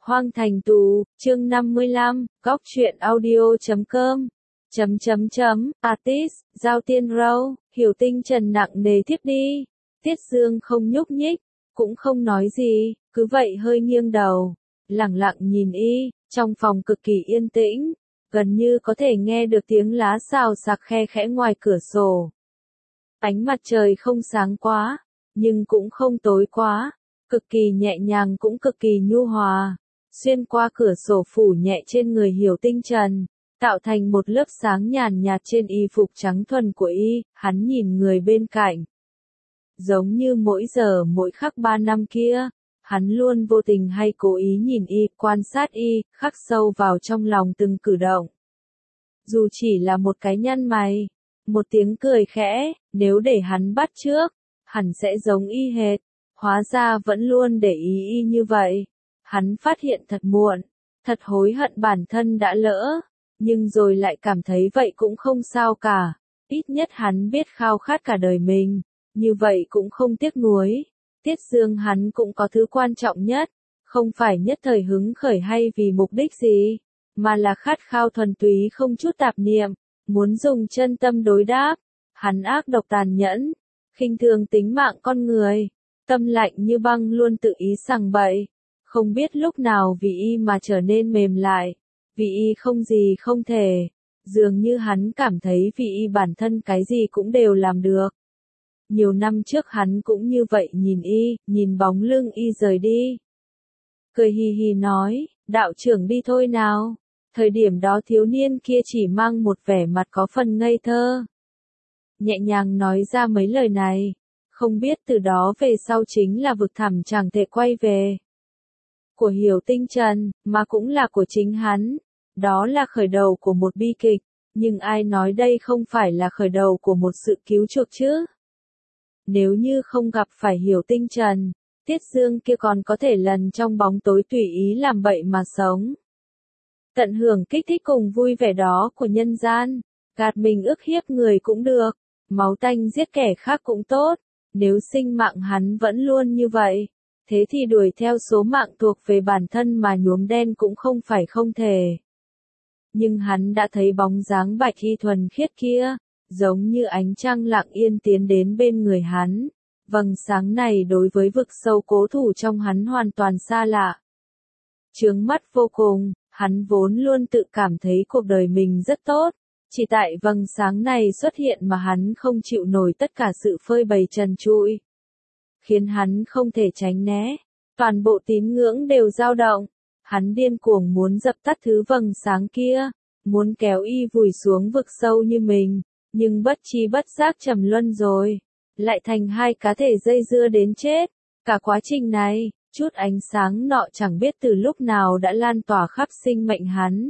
Hoang Thành Tù, chương 55, góc truyện audio.com. Artist, Giao Tiên Râu, Hiểu Tinh Trần nặng nề thiếp đi. Tiết Dương không nhúc nhích, cũng không nói gì, cứ vậy hơi nghiêng đầu, lẳng lặng nhìn y, trong phòng cực kỳ yên tĩnh, gần như có thể nghe được tiếng lá xào xạc khe khẽ ngoài cửa sổ. Ánh mặt trời không sáng quá, nhưng cũng không tối quá, cực kỳ nhẹ nhàng cũng cực kỳ nhu hòa, xuyên qua cửa sổ phủ nhẹ trên người Hiểu Tinh Trần, tạo thành một lớp sáng nhàn nhạt trên y phục trắng thuần của y. Hắn nhìn người bên cạnh, giống như mỗi giờ mỗi khắc 3 năm kia, hắn luôn vô tình hay cố ý nhìn y, quan sát y, khắc sâu vào trong lòng từng cử động. Dù chỉ là một cái nhăn mày, một tiếng cười khẽ, nếu để hắn bắt chước, hẳn sẽ giống y hệt. Hóa ra vẫn luôn để ý y như vậy. Hắn phát hiện thật muộn, thật hối hận bản thân đã lỡ, nhưng rồi lại cảm thấy vậy cũng không sao cả. Ít nhất hắn biết khao khát cả đời mình, như vậy cũng không tiếc nuối. Tiết Dương hắn cũng có thứ quan trọng nhất, không phải nhất thời hứng khởi hay vì mục đích gì, mà là khát khao thuần túy không chút tạp niệm, muốn dùng chân tâm đối đáp. Hắn ác độc tàn nhẫn, khinh thường tính mạng con người, tâm lạnh như băng luôn tự ý sằng bậy, không biết lúc nào vì y mà trở nên mềm lại, vì y không gì không thể, dường như hắn cảm thấy vì y bản thân cái gì cũng đều làm được. Nhiều năm trước hắn cũng như vậy nhìn y, nhìn bóng lưng y rời đi. Cười hì hì nói, đạo trưởng đi thôi nào. Thời điểm đó thiếu niên kia chỉ mang một vẻ mặt có phần ngây thơ. Nhẹ nhàng nói ra mấy lời này, không biết từ đó về sau chính là vực thẳm chẳng thể quay về. Của Hiểu Tinh Trần, mà cũng là của chính hắn. Đó là khởi đầu của một bi kịch, nhưng ai nói đây không phải là khởi đầu của một sự cứu chuộc chứ? Nếu như không gặp phải Hiểu Tinh Trần, Tiết Dương kia còn có thể lần trong bóng tối tùy ý làm bậy mà sống. Tận hưởng kích thích cùng vui vẻ đó của nhân gian, gạt mình ức hiếp người cũng được, máu tanh giết kẻ khác cũng tốt. Nếu sinh mạng hắn vẫn luôn như vậy, thế thì đuổi theo số mạng thuộc về bản thân mà nhuốm đen cũng không phải không thể. Nhưng hắn đã thấy bóng dáng bạch y thuần khiết kia, giống như ánh trăng lặng yên tiến đến bên người hắn. Vầng sáng này đối với vực sâu cố thủ trong hắn hoàn toàn xa lạ. Chướng mắt vô cùng, hắn vốn luôn tự cảm thấy cuộc đời mình rất tốt. Chỉ tại vầng sáng này xuất hiện mà hắn không chịu nổi tất cả sự phơi bày trần trụi, khiến hắn không thể tránh né. Toàn bộ tín ngưỡng đều dao động. Hắn điên cuồng muốn dập tắt thứ vầng sáng kia, muốn kéo y vùi xuống vực sâu như mình, nhưng bất chi bất giác trầm luân rồi, lại thành hai cá thể dây dưa đến chết. Cả quá trình này, chút ánh sáng nọ chẳng biết từ lúc nào đã lan tỏa khắp sinh mệnh hắn.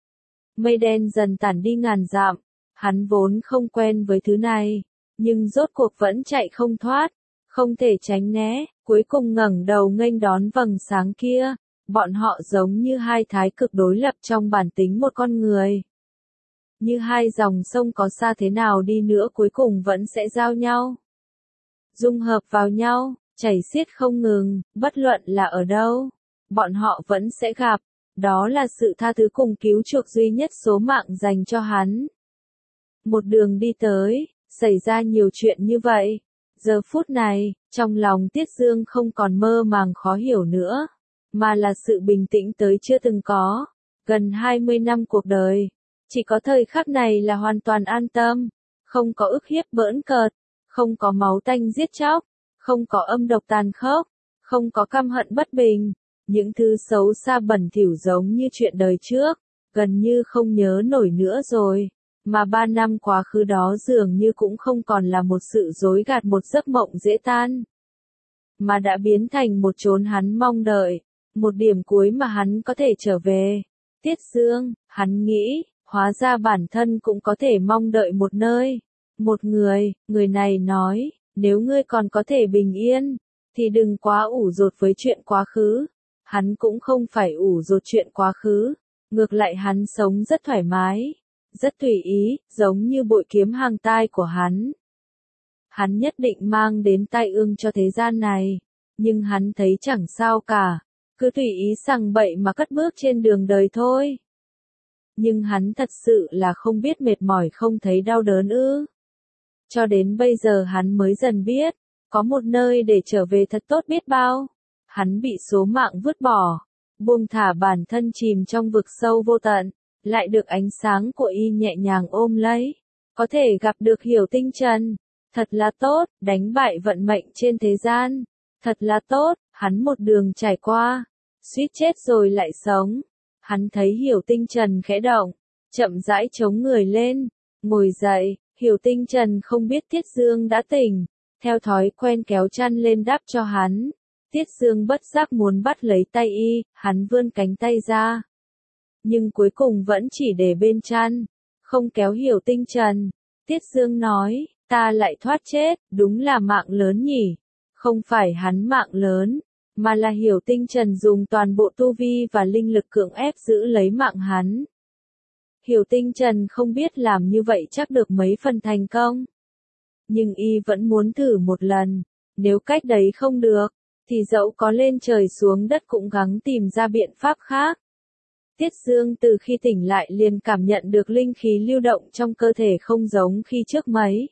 Mây đen dần tản đi ngàn dặm, hắn vốn không quen với thứ này, nhưng rốt cuộc vẫn chạy không thoát, không thể tránh né, cuối cùng ngẩng đầu nghênh đón vầng sáng kia. Bọn họ giống như hai thái cực đối lập trong bản tính một con người. Như hai dòng sông có xa thế nào đi nữa cuối cùng vẫn sẽ giao nhau, dung hợp vào nhau, chảy xiết không ngừng, bất luận là ở đâu, bọn họ vẫn sẽ gặp. Đó là sự tha thứ cùng cứu chuộc duy nhất số mạng dành cho hắn. Một đường đi tới, xảy ra nhiều chuyện như vậy. Giờ phút này, trong lòng Tiết Dương không còn mơ màng khó hiểu nữa, mà là sự bình tĩnh tới chưa từng có. Gần 20 năm cuộc đời, chỉ có thời khắc này là hoàn toàn an tâm, không có ức hiếp bỡn cợt, không có máu tanh giết chóc, không có âm độc tàn khốc, không có căm hận bất bình. Những thứ xấu xa bẩn thỉu giống như chuyện đời trước, gần như không nhớ nổi nữa rồi, mà 3 năm quá khứ đó dường như cũng không còn là một sự dối gạt, một giấc mộng dễ tan, mà đã biến thành một chốn hắn mong đợi, một điểm cuối mà hắn có thể trở về. Tiết Dương, hắn nghĩ, hóa ra bản thân cũng có thể mong đợi một nơi, một người. Người này nói, nếu ngươi còn có thể bình yên, thì đừng quá ủ dột với chuyện quá khứ. Hắn cũng không phải ủ dột chuyện quá khứ, ngược lại hắn sống rất thoải mái, rất tùy ý, giống như bội kiếm hàng tai của hắn. Hắn nhất định mang đến tai ương cho thế gian này, nhưng hắn thấy chẳng sao cả, cứ tùy ý sằng bậy mà cất bước trên đường đời thôi. Nhưng hắn thật sự là không biết mệt mỏi không thấy đau đớn ư. Cho đến bây giờ hắn mới dần biết, có một nơi để trở về thật tốt biết bao. Hắn bị số mạng vứt bỏ, buông thả bản thân chìm trong vực sâu vô tận, lại được ánh sáng của y nhẹ nhàng ôm lấy. Có thể gặp được Hiểu Tinh Trần, thật là tốt, đánh bại vận mệnh trên thế gian. Thật là tốt, hắn một đường trải qua, suýt chết rồi lại sống. Hắn thấy Hiểu Tinh Trần khẽ động, chậm rãi chống người lên, ngồi dậy. Hiểu Tinh Trần không biết Tiết Dương đã tỉnh, theo thói quen kéo chăn lên đắp cho hắn. Tiết Dương bất giác muốn bắt lấy tay y, hắn vươn cánh tay ra. Nhưng cuối cùng vẫn chỉ để bên chăn, không kéo Hiểu Tinh Trần. Tiết Dương nói, ta lại thoát chết, đúng là mạng lớn nhỉ. Không phải hắn mạng lớn, mà là Hiểu Tinh Trần dùng toàn bộ tu vi và linh lực cưỡng ép giữ lấy mạng hắn. Hiểu Tinh Trần không biết làm như vậy chắc được mấy phần thành công. Nhưng y vẫn muốn thử một lần, nếu cách đấy không được, thì dẫu có lên trời xuống đất cũng gắng tìm ra biện pháp khác. Tiết Dương từ khi tỉnh lại liền cảm nhận được linh khí lưu động trong cơ thể không giống khi trước mấy.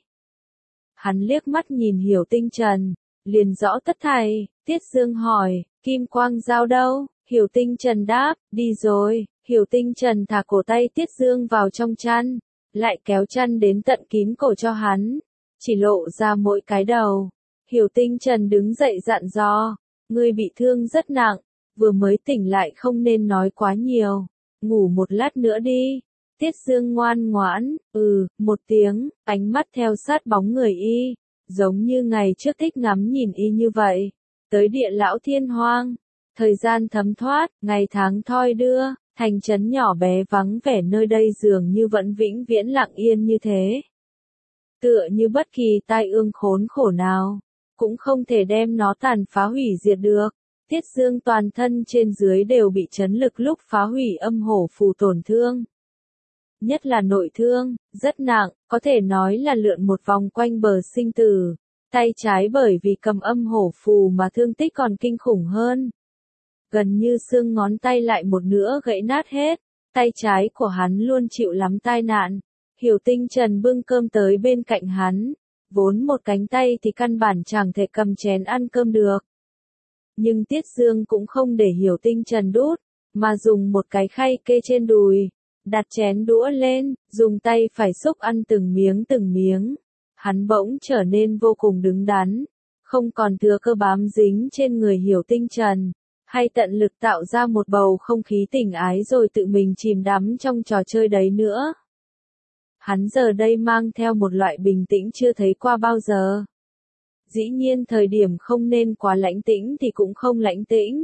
Hắn liếc mắt nhìn Hiểu Tinh Trần, liền rõ tất thảy. Tiết Dương hỏi, Kim Quang Dao đâu? Hiểu Tinh Trần đáp, đi rồi. Hiểu Tinh Trần thả cổ tay Tiết Dương vào trong chăn, lại kéo chăn đến tận kín cổ cho hắn, chỉ lộ ra mỗi cái đầu. Hiểu Tinh Trần đứng dậy dặn dò, ngươi bị thương rất nặng, vừa mới tỉnh lại không nên nói quá nhiều, ngủ một lát nữa đi. Tiết Dương ngoan ngoãn, một tiếng, ánh mắt theo sát bóng người y, giống như ngày trước thích ngắm nhìn y như vậy. Tới địa lão thiên hoang, thời gian thấm thoát, ngày tháng thoi đưa, thành trấn nhỏ bé vắng vẻ nơi đây dường như vẫn vĩnh viễn lặng yên như thế. Tựa như bất kỳ tai ương khốn khổ nào, cũng không thể đem nó tàn phá hủy diệt được. Tiết Dương toàn thân trên dưới đều bị chấn lực lúc phá hủy âm hổ phù tổn thương. Nhất là nội thương, rất nặng, có thể nói là lượn một vòng quanh bờ sinh tử. Tay trái bởi vì cầm âm hổ phù mà thương tích còn kinh khủng hơn. Gần như xương ngón tay lại một nửa gãy nát hết, tay trái của hắn luôn chịu lắm tai nạn. Hiểu Tinh Trần bưng cơm tới bên cạnh hắn, vốn một cánh tay thì căn bản chẳng thể cầm chén ăn cơm được. Nhưng Tiết Dương cũng không để Hiểu Tinh Trần đút, mà dùng một cái khay kê trên đùi, đặt chén đũa lên, dùng tay phải xúc ăn từng miếng từng miếng. Hắn bỗng trở nên vô cùng đứng đắn, không còn thừa cơ bám dính trên người Hiểu Tinh Trần, hay tận lực tạo ra một bầu không khí tình ái rồi tự mình chìm đắm trong trò chơi đấy nữa. Hắn giờ đây mang theo một loại bình tĩnh chưa thấy qua bao giờ. Dĩ nhiên thời điểm không nên quá lãnh tĩnh thì cũng không lãnh tĩnh.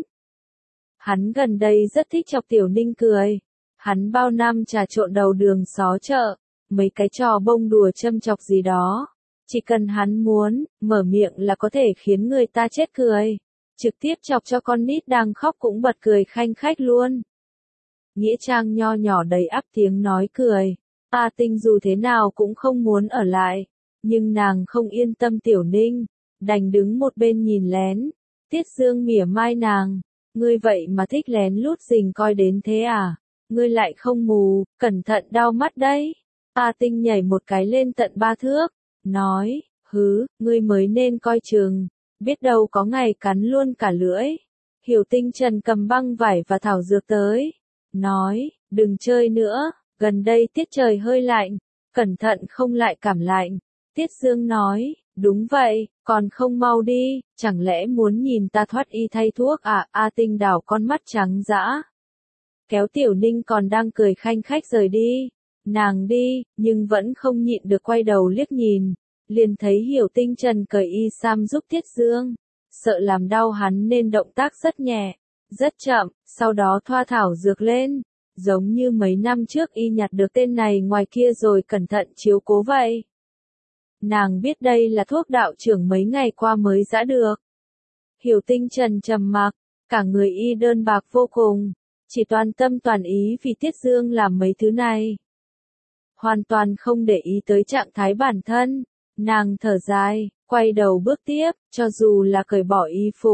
Hắn gần đây rất thích chọc Tiểu Ninh cười. Hắn bao năm trà trộn đầu đường xó chợ, mấy cái trò bông đùa châm chọc gì đó. Chỉ cần hắn muốn, mở miệng là có thể khiến người ta chết cười. Trực tiếp chọc cho con nít đang khóc cũng bật cười khanh khách luôn. Nghĩa trang nho nhỏ đầy ắp tiếng nói cười. A Tinh dù thế nào cũng không muốn ở lại. Nhưng nàng không yên tâm Tiểu Ninh, đành đứng một bên nhìn lén. Tiết Dương mỉa mai nàng. Ngươi vậy mà thích lén lút rình coi đến thế à? Ngươi lại không mù, cẩn thận đau mắt đấy. A Tinh nhảy một cái lên tận 3 thước, nói, ngươi mới nên coi chừng, biết đâu có ngày cắn luôn cả lưỡi. Hiểu Tinh Trần cầm băng vải và thảo dược tới, nói, đừng chơi nữa, gần đây tiết trời hơi lạnh, cẩn thận không lại cảm lạnh. Tiết Dương nói, đúng vậy, còn không mau đi, chẳng lẽ muốn nhìn ta thoát y thay thuốc à? A Tinh đảo con mắt trắng dã, kéo Tiểu Ninh còn đang cười khanh khách rời đi. Nàng đi, nhưng vẫn không nhịn được quay đầu liếc nhìn, liền thấy Hiểu Tinh Trần cởi y sam giúp Tiết Dương, sợ làm đau hắn nên động tác rất nhẹ, rất chậm, sau đó thoa thảo dược lên, giống như mấy năm trước y nhặt được tên này ngoài kia rồi cẩn thận chiếu cố vậy. Nàng biết đây là thuốc đạo trưởng mấy ngày qua mới giã được. Hiểu Tinh Trần trầm mặc, cả người y đơn bạc vô cùng, chỉ toàn tâm toàn ý vì Tiết Dương làm mấy thứ này. Hoàn toàn không để ý tới trạng thái bản thân, nàng thở dài, quay đầu bước tiếp, cho dù là cởi bỏ y phục,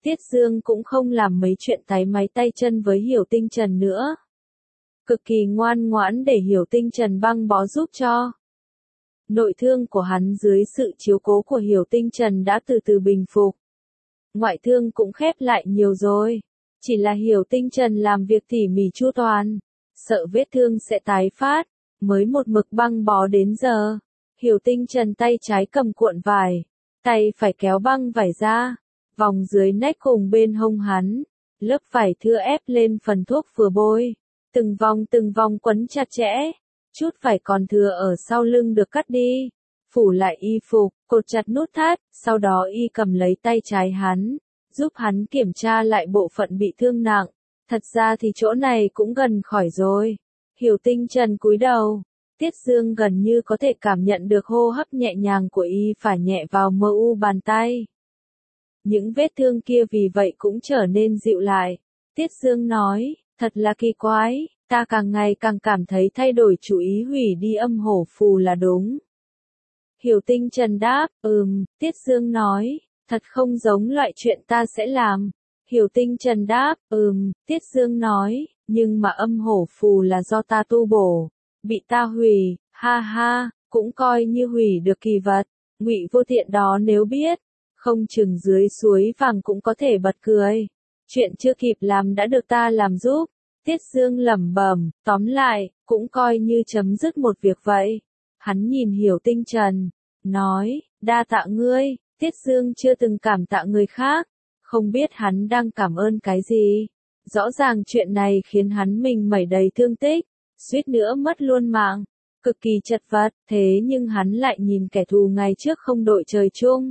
Tiết Dương cũng không làm mấy chuyện táy máy tay chân với Hiểu Tinh Trần nữa. Cực kỳ ngoan ngoãn để Hiểu Tinh Trần băng bó giúp cho. Nội thương của hắn dưới sự chiếu cố của Hiểu Tinh Trần đã từ từ bình phục. Ngoại thương cũng khép lại nhiều rồi. Chỉ là Hiểu Tinh Trần làm việc tỉ mỉ chu toàn. Sợ vết thương sẽ tái phát. Mới một mực băng bó đến giờ. Hiểu Tinh Trần tay trái cầm cuộn vải. Tay phải kéo băng vải ra. Vòng dưới nách cùng bên hông hắn. Lớp vải thưa ép lên phần thuốc vừa bôi. Từng vòng quấn chặt chẽ. Chút vải còn thừa ở sau lưng được cắt đi. Phủ lại y phục, cột chặt nút thắt, sau đó y cầm lấy tay trái hắn, giúp hắn kiểm tra lại bộ phận bị thương nặng. Thật ra thì chỗ này cũng gần khỏi rồi. Hiểu Tinh Trần cúi đầu. Tiết Dương gần như có thể cảm nhận được hô hấp nhẹ nhàng của y phả nhẹ vào mờ u bàn tay. Những vết thương kia vì vậy cũng trở nên dịu lại. Tiết Dương nói, thật là kỳ quái, ta càng ngày càng cảm thấy thay đổi chủ ý hủy đi âm hổ phù là đúng. Hiểu Tinh Trần đáp, Tiết Dương nói, thật không giống loại chuyện ta sẽ làm. Hiểu Tinh Trần đáp, Tiết Dương nói, nhưng mà âm hổ phù là do ta tu bổ, bị ta hủy, ha ha, cũng coi như hủy được kỳ vật. Ngụy Vô Tiện đó nếu biết, không chừng dưới suối vàng cũng có thể bật cười. Chuyện chưa kịp làm đã được ta làm giúp. Tiết Dương lẩm bẩm, tóm lại, cũng coi như chấm dứt một việc vậy. Hắn nhìn Hiểu Tinh Trần, nói, đa tạ ngươi. Tiết Dương chưa từng cảm tạ người khác, không biết hắn đang cảm ơn cái gì. Rõ ràng chuyện này khiến hắn mình mẩy đầy thương tích, suýt nữa mất luôn mạng, cực kỳ chật vật, thế nhưng hắn lại nhìn kẻ thù ngày trước không đội trời chung.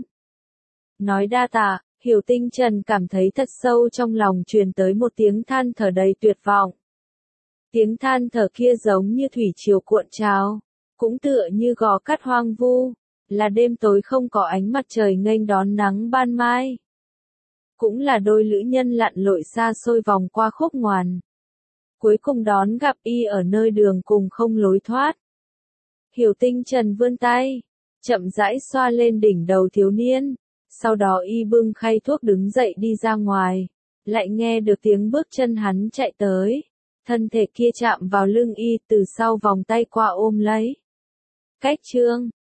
Nói đa tạ, Hiểu Tinh Trần cảm thấy thật sâu trong lòng truyền tới một tiếng than thở đầy tuyệt vọng. Tiếng than thở kia giống như thủy triều cuộn trào, cũng tựa như gò cát hoang vu, là đêm tối không có ánh mặt trời nghênh đón nắng ban mai. Cũng là đôi lữ nhân lặn lội xa xôi vòng qua khúc ngoằn. Cuối cùng đón gặp y ở nơi đường cùng không lối thoát. Hiểu Tinh Trần vươn tay, chậm rãi xoa lên đỉnh đầu thiếu niên. Sau đó y bưng khay thuốc đứng dậy đi ra ngoài. Lại nghe được tiếng bước chân hắn chạy tới. Thân thể kia chạm vào lưng y từ sau vòng tay qua ôm lấy. Cách chương